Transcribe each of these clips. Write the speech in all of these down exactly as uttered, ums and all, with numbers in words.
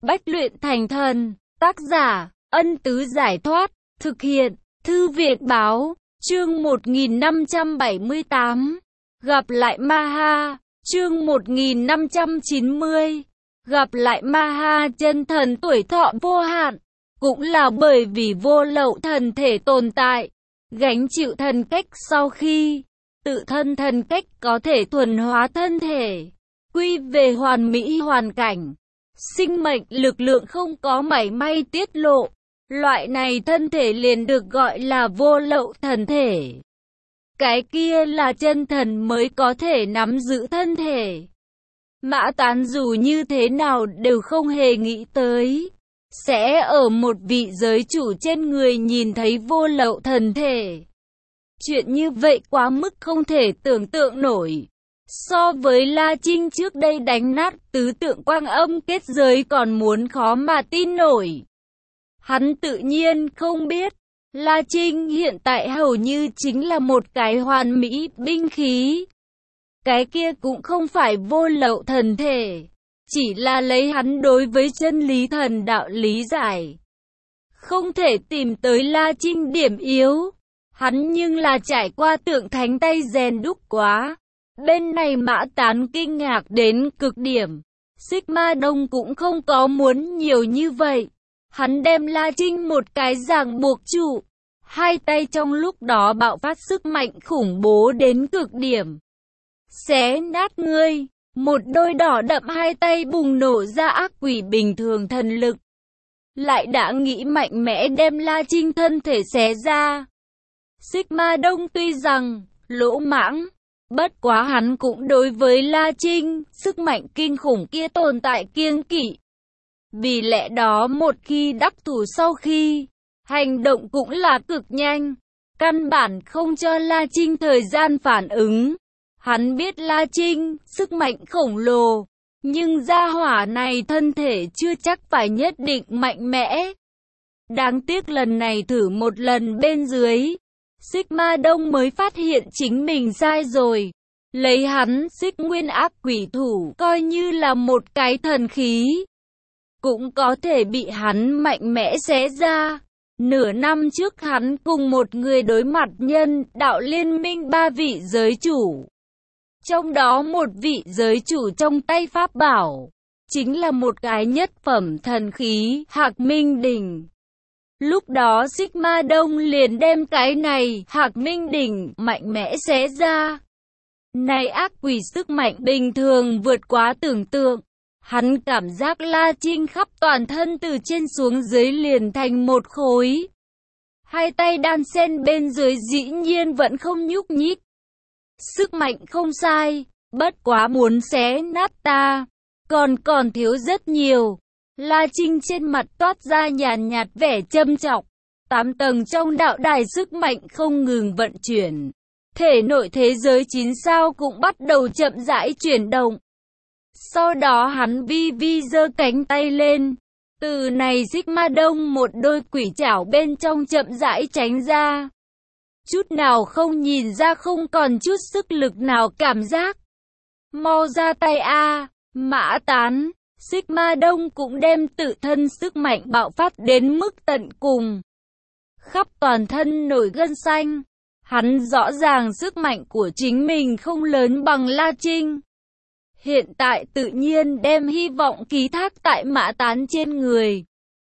Bách luyện thành thần. Tác giả, Ân Tứ Giải Thoát. Thực hiện, Thư viện Báo. Chương một nghìn năm trăm bảy mươi tám. Gặp lại Ma-ha. Chương một nghìn năm trăm chín mươi. Gặp lại Ma-ha. Chân thần tuổi thọ vô hạn. Cũng là bởi vì vô lậu thần thể tồn tại, gánh chịu thần cách sau khi tự thân thần cách có thể thuần hóa thân thể, quy về hoàn mỹ hoàn cảnh. Sinh mệnh lực lượng không có mảy may tiết lộ. Loại này thân thể liền được gọi là vô lậu thần thể. Cái kia là chân thần mới có thể nắm giữ thân thể. Mã Tán dù như thế nào đều không hề nghĩ tới sẽ ở một vị giới chủ trên người nhìn thấy vô lậu thần thể. Chuyện như vậy quá mức không thể tưởng tượng nổi. So với La Trinh trước đây đánh nát tứ tượng quang âm kết giới còn muốn khó mà tin nổi. Hắn tự nhiên không biết, La Trinh hiện tại hầu như chính là một cái hoàn mỹ binh khí. Cái kia cũng không phải vô lậu thần thể, chỉ là lấy hắn đối với chân lý thần đạo lý giải, không thể tìm tới La Trinh điểm yếu. Hắn nhưng là trải qua tượng thánh tay rèn đúc quá. Bên này Mã Tán kinh ngạc đến cực điểm. Sigma Đông cũng không có muốn nhiều như vậy. Hắn đem La Trinh một cái ràng buộc trụ. Hai tay trong lúc đó bạo phát sức mạnh khủng bố đến cực điểm. Xé nát ngươi. Một đôi đỏ đậm hai tay bùng nổ ra ác quỷ bình thường thần lực. Lại đã nghĩ mạnh mẽ đem La Trinh thân thể xé ra. Sigma Đông tuy rằng lỗ mãng, bất quá hắn cũng đối với La Trinh sức mạnh kinh khủng kia tồn tại kiêng kỵ. Vì lẽ đó một khi đắc thủ sau khi hành động cũng là cực nhanh, căn bản không cho La Trinh thời gian phản ứng. Hắn biết La Trinh sức mạnh khổng lồ, nhưng gia hỏa này thân thể chưa chắc phải nhất định mạnh mẽ. Đáng tiếc lần này thử một lần bên dưới, Sigma Đông mới phát hiện chính mình sai rồi. Lấy hắn Xích Nguyên Ác Quỷ Thủ coi như là một cái thần khí, cũng có thể bị hắn mạnh mẽ xé ra. Nửa năm trước hắn cùng một người đối mặt nhân đạo liên minh ba vị giới chủ. Trong đó một vị giới chủ trong tay pháp bảo, chính là một cái nhất phẩm thần khí Hạc Minh Đỉnh. Lúc đó Sigma Đông liền đem cái này Hạc Minh Đỉnh mạnh mẽ xé ra. Này ác quỷ sức mạnh bình thường vượt quá tưởng tượng. Hắn cảm giác La Trinh khắp toàn thân từ trên xuống dưới liền thành một khối. Hai tay đan xen bên dưới dĩ nhiên vẫn không nhúc nhích. Sức mạnh không sai, bất quá muốn xé nát ta, còn còn thiếu rất nhiều. La Trinh trên mặt toát ra nhàn nhạt vẻ châm chọc. Tám tầng trong đạo đài sức mạnh không ngừng vận chuyển. Thể nội thế giới chín sao cũng bắt đầu chậm rãi chuyển động. Sau đó hắn vi vi giơ cánh tay lên. Từ này Sigma Đông một đôi quỷ chảo bên trong chậm rãi tránh ra. Chút nào không nhìn ra, không còn chút sức lực nào cảm giác. Mau ra tay a, Mã Tán. Sigma Đông cũng đem tự thân sức mạnh bạo phát đến mức tận cùng. Khắp toàn thân nổi gân xanh. Hắn rõ ràng sức mạnh của chính mình không lớn bằng La Trinh. Hiện tại tự nhiên đem hy vọng ký thác tại Mã Tán trên người.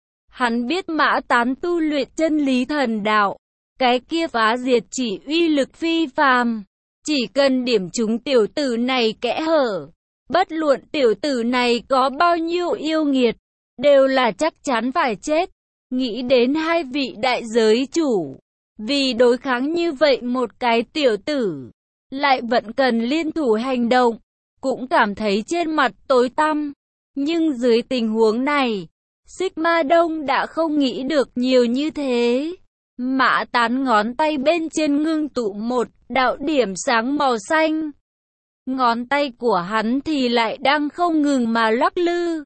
Hắn biết Mã Tán tu luyện chân lý thần đạo. Cái kia phá diệt chỉ uy lực phi phàm. Chỉ cần điểm trúng tiểu tử này kẽ hở. Bất luận tiểu tử này có bao nhiêu yêu nghiệt, đều là chắc chắn phải chết. Nghĩ đến hai vị đại giới chủ, vì đối kháng như vậy một cái tiểu tử, lại vẫn cần liên thủ hành động, cũng cảm thấy trên mặt tối tăm. Nhưng dưới tình huống này, Sigma Đông đã không nghĩ được nhiều như thế. Mã Tán ngón tay bên trên ngưng tụ một đạo điểm sáng màu xanh. Ngón tay của hắn thì lại đang không ngừng mà lắc lư.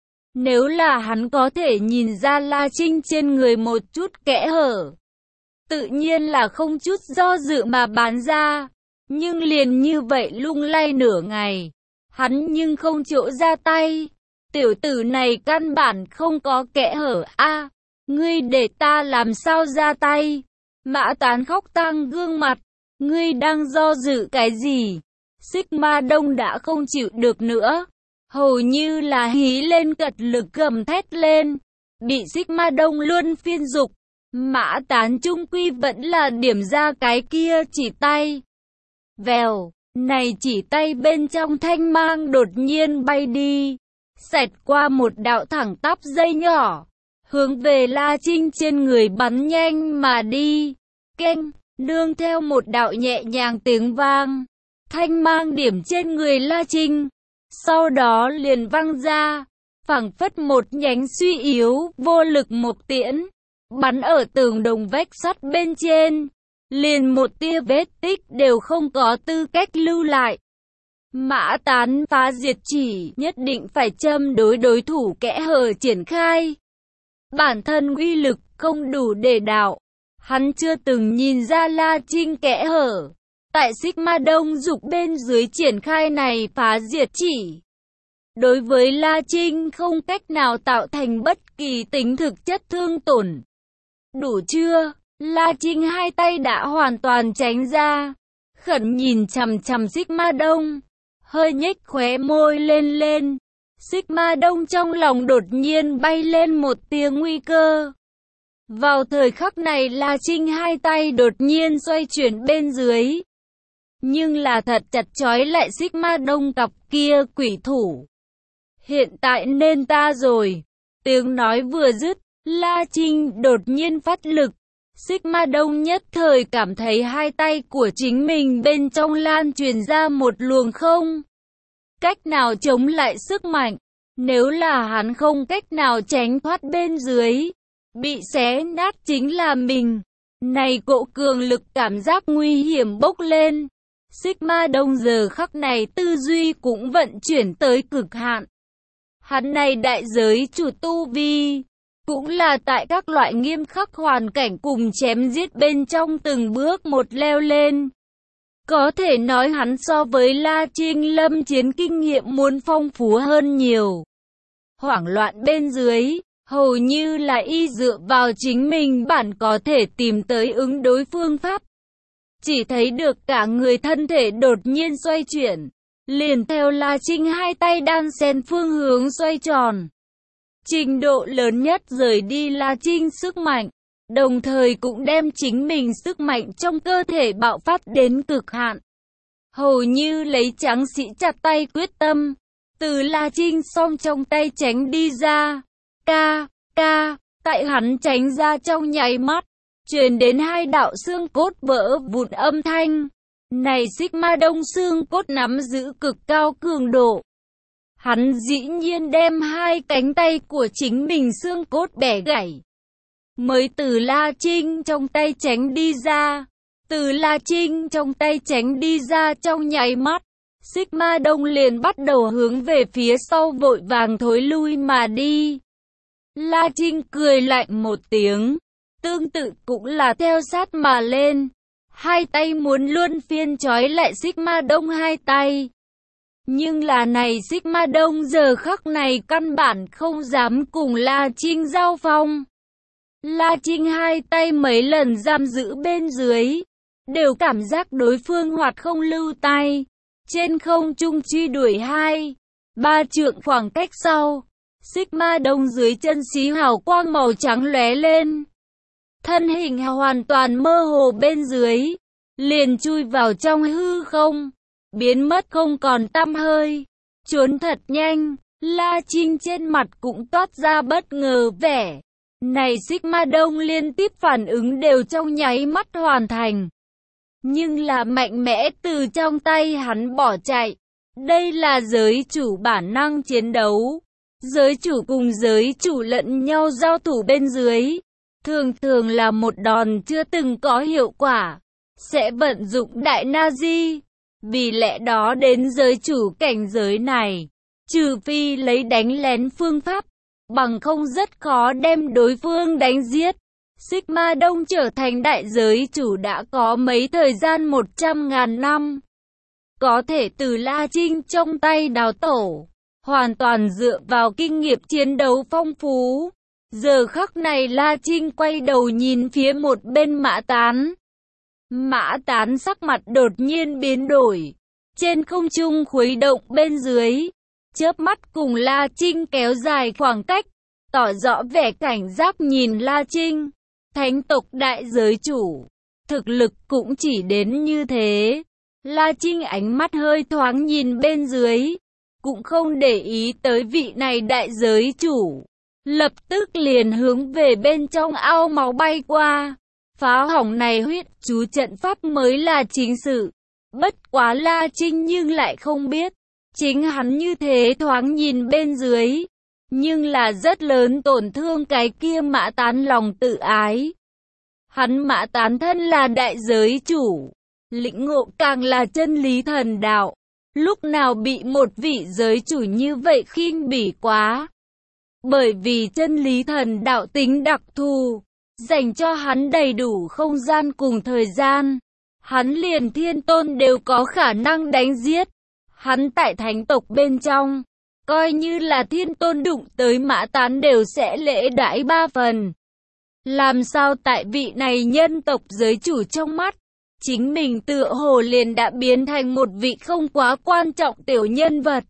Nếu là hắn có thể nhìn ra La Trinh trên người một chút kẽ hở, tự nhiên là không chút do dự mà bán ra. Nhưng liền như vậy lung lay nửa ngày, hắn nhưng không chỗ ra tay. Tiểu tử này căn bản không có kẽ hở a, ngươi để ta làm sao ra tay? Mã Tán khóc tang gương mặt, ngươi đang do dự cái gì? Sigma Đông đã không chịu được nữa, hầu như là hí lên cật lực gầm thét lên, bị Sigma Đông luôn phiên dục. Mã Tán trung quy vẫn là điểm ra cái kia chỉ tay. Vèo, này chỉ tay bên trong thanh mang đột nhiên bay đi, xẹt qua một đạo thẳng tắp dây nhỏ, hướng về La Trinh trên người bắn nhanh mà đi. Keng, nương theo một đạo nhẹ nhàng tiếng vang, thanh mang điểm trên người La Trinh, sau đó liền văng ra, phảng phất một nhánh suy yếu, vô lực một tiễn, bắn ở tường đồng vách sắt bên trên, liền một tia vết tích đều không có tư cách lưu lại. Mã Tán phá diệt chỉ nhất định phải châm đối đối thủ kẽ hở triển khai. Bản thân uy lực không đủ để đạo, hắn chưa từng nhìn ra La Trinh kẽ hở. Tại Sigma Đông dục bên dưới triển khai này phá diệt chỉ, đối với La Trinh không cách nào tạo thành bất kỳ tính thực chất thương tổn. Đủ chưa? La Trinh hai tay đã hoàn toàn tránh ra, khẩn nhìn chằm chằm Sigma Đông, hơi nhếch khóe môi lên lên. Sigma Đông trong lòng đột nhiên bay lên một tiếng nguy cơ. Vào thời khắc này La Trinh hai tay đột nhiên xoay chuyển bên dưới, nhưng là thật chặt chói lại Sigma Đông cặp kia quỷ thủ. Hiện tại nên ta rồi. Tiếng nói vừa dứt, La Trinh đột nhiên phát lực. Sigma Đông nhất thời cảm thấy hai tay của chính mình bên trong lan truyền ra một luồng không cách nào chống lại sức mạnh. Nếu là hắn không cách nào tránh thoát bên dưới, bị xé nát chính là mình. Này cỗ cường lực cảm giác nguy hiểm bốc lên. Sigma Đông giờ khắc này tư duy cũng vận chuyển tới cực hạn. Hắn này đại giới chủ tu vi, cũng là tại các loại nghiêm khắc hoàn cảnh cùng chém giết bên trong từng bước một leo lên. Có thể nói hắn so với La Trinh lâm chiến kinh nghiệm muốn phong phú hơn nhiều. Hoảng loạn bên dưới, hầu như là y dựa vào chính mình bản có thể tìm tới ứng đối phương pháp. Chỉ thấy được cả người thân thể đột nhiên xoay chuyển, liền theo La Trinh hai tay đan xen phương hướng xoay tròn. Trình độ lớn nhất rời đi La Trinh sức mạnh, đồng thời cũng đem chính mình sức mạnh trong cơ thể bạo phát đến cực hạn. Hầu như lấy trắng sĩ chặt tay quyết tâm, từ La Trinh song trong tay tránh đi ra. Ca, ca, tại hắn tránh ra trong nháy mắt, truyền đến hai đạo xương cốt vỡ vụn âm thanh. Này Sigma Đông xương cốt nắm giữ cực cao cường độ. Hắn dĩ nhiên đem hai cánh tay của chính mình xương cốt bẻ gãy. Mới từ La Trinh trong tay tránh đi ra. Từ La Trinh trong tay tránh đi ra trong nháy mắt, Sigma Đông liền bắt đầu hướng về phía sau vội vàng thối lui mà đi. La Trinh cười lạnh một tiếng, tương tự cũng là theo sát mà lên. Hai tay muốn luân phiên trói lại Sigma Đông hai tay. Nhưng là này Sigma Đông giờ khắc này căn bản không dám cùng La Trinh giao phong. La Trinh hai tay mấy lần giam giữ bên dưới, đều cảm giác đối phương hoạt không lưu tay. Trên không trung truy đuổi hai, ba trượng khoảng cách sau, Sigma Đông dưới chân xí hào quang màu trắng lóe lên. Thân hình hoàn toàn mơ hồ bên dưới, liền chui vào trong hư không, biến mất không còn tăm hơi. Trốn thật nhanh, La Trinh trên mặt cũng toát ra bất ngờ vẻ. Này Sigma Đông liên tiếp phản ứng đều trong nháy mắt hoàn thành. Nhưng là mạnh mẽ từ trong tay hắn bỏ chạy. Đây là giới chủ bản năng chiến đấu. Giới chủ cùng giới chủ lẫn nhau giao thủ bên dưới, thường thường là một đòn chưa từng có hiệu quả, sẽ vận dụng đại Nazi. Vì lẽ đó đến giới chủ cảnh giới này, trừ phi lấy đánh lén phương pháp, bằng không rất khó đem đối phương đánh giết. Sigma Đông trở thành đại giới chủ đã có mấy thời gian một trăm ngàn năm. Có thể từ La Trinh trong tay đào tổ, hoàn toàn dựa vào kinh nghiệm chiến đấu phong phú. Giờ khắc này La Trinh quay đầu nhìn phía một bên Mã Tán. Mã Tán sắc mặt đột nhiên biến đổi, trên không trung khuấy động bên dưới, chớp mắt cùng La Trinh kéo dài khoảng cách, tỏ rõ vẻ cảnh giác nhìn La Trinh. Thánh tộc đại giới chủ, thực lực cũng chỉ đến như thế. La Trinh ánh mắt hơi thoáng nhìn bên dưới, cũng không để ý tới vị này đại giới chủ, lập tức liền hướng về bên trong ao máu bay qua. Phá hỏng này huyết chú trận pháp mới là chính sự. Bất quá La Trinh nhưng lại không biết, chính hắn như thế thoáng nhìn bên dưới, nhưng là rất lớn tổn thương cái kia Mã Tán lòng tự ái. Hắn Mã Tán thân là đại giới chủ, lĩnh ngộ càng là chân lý thần đạo, lúc nào bị một vị giới chủ như vậy khinh bỉ quá. Bởi vì chân lý thần đạo tính đặc thù, dành cho hắn đầy đủ không gian cùng thời gian, hắn liền thiên tôn đều có khả năng đánh giết. Hắn tại thánh tộc bên trong, coi như là thiên tôn đụng tới Mã Tán đều sẽ lễ đãi ba phần. Làm sao tại vị này nhân tộc giới chủ trong mắt, chính mình tựa hồ liền đã biến thành một vị không quá quan trọng tiểu nhân vật.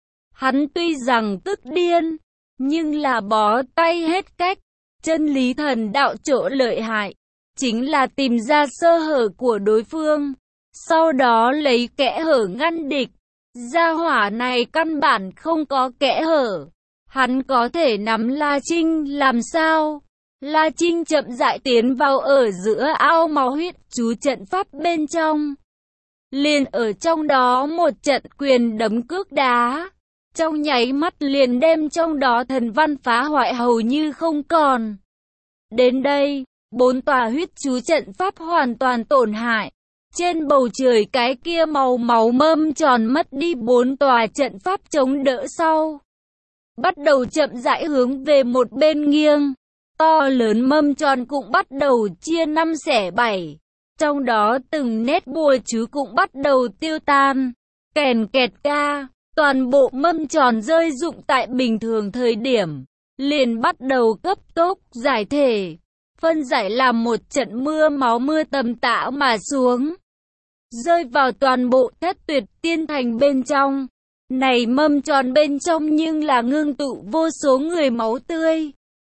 Hắn tuy rằng tức điên, nhưng là bó tay hết cách. Chân lý thần đạo chỗ lợi hại, chính là tìm ra sơ hở của đối phương, sau đó lấy kẽ hở ngăn địch. Gia hỏa này căn bản không có kẽ hở, hắn có thể nắm La Trinh làm sao? La Trinh chậm rãi tiến vào ở giữa ao máu huyết chú trận pháp bên trong. Liền ở trong đó một trận quyền đấm cước đá, trong nháy mắt liền đem trong đó thần văn phá hoại hầu như không còn. Đến đây, bốn tòa huyết chú trận pháp hoàn toàn tổn hại. Trên bầu trời cái kia màu máu mâm tròn mất đi bốn tòa trận pháp chống đỡ sau, bắt đầu chậm rãi hướng về một bên nghiêng. To lớn mâm tròn cũng bắt đầu chia năm xẻ bảy, trong đó từng nét bùa chú cũng bắt đầu tiêu tan. Kèn kẹt ca, toàn bộ mâm tròn rơi dụng tại bình thường thời điểm, liền bắt đầu cấp tốc giải thể, phân giải làm một trận mưa máu mưa tầm tã mà xuống, rơi vào toàn bộ Thất Tuyệt Tiên Thành bên trong. Này mâm tròn bên trong nhưng là ngưng tụ vô số người máu tươi,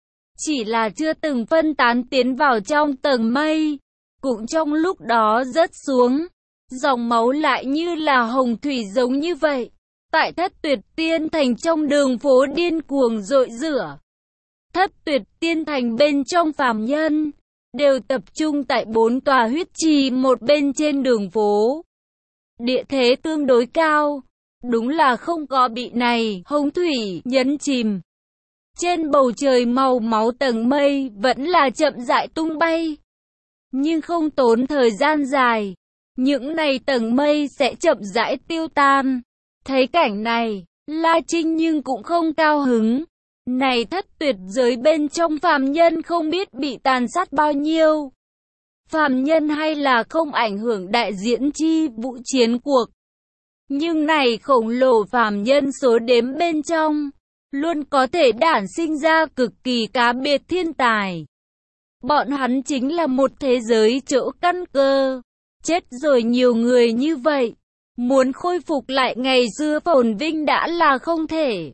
chỉ là chưa từng phân tán tiến vào trong tầng mây, cũng trong lúc đó rớt xuống, dòng máu lại như là hồng thủy giống như vậy, tại Thất Tuyệt Tiên Thành trong đường phố điên cuồng rội rửa. Thất Tuyệt Tiên Thành bên trong phàm nhân đều tập trung tại bốn tòa huyết trì một bên trên đường phố. Địa thế tương đối cao, đúng là không có bị này hồng thủy nhấn chìm. Trên bầu trời màu máu tầng mây vẫn là chậm rãi tung bay, nhưng không tốn thời gian dài, những này tầng mây sẽ chậm rãi tiêu tan. Thấy cảnh này, La Trinh nhưng cũng không cao hứng. Này thất tuyệt giới bên trong phàm nhân không biết bị tàn sát bao nhiêu. Phàm nhân hay là không ảnh hưởng đại diễn chi vũ chiến cuộc. Nhưng này khổng lồ phàm nhân số đếm bên trong, luôn có thể đản sinh ra cực kỳ cá biệt thiên tài. Bọn hắn chính là một thế giới chỗ căn cơ. Chết rồi nhiều người như vậy, muốn khôi phục lại ngày xưa phồn vinh đã là không thể.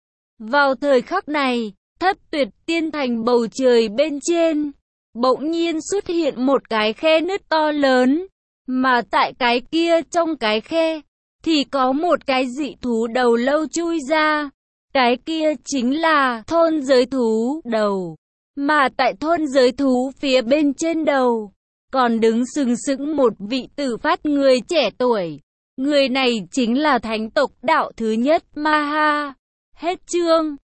Vào thời khắc này, Thất Tuyệt Tiên Thành bầu trời bên trên, bỗng nhiên xuất hiện một cái khe nứt to lớn, mà tại cái kia trong cái khe, thì có một cái dị thú đầu lâu chui ra. Cái kia chính là thôn giới thú đầu, mà tại thôn giới thú phía bên trên đầu, còn đứng sừng sững một vị tử phát người trẻ tuổi. Người này chính là thánh tộc đạo thứ nhất Ma Ha. Hết chương.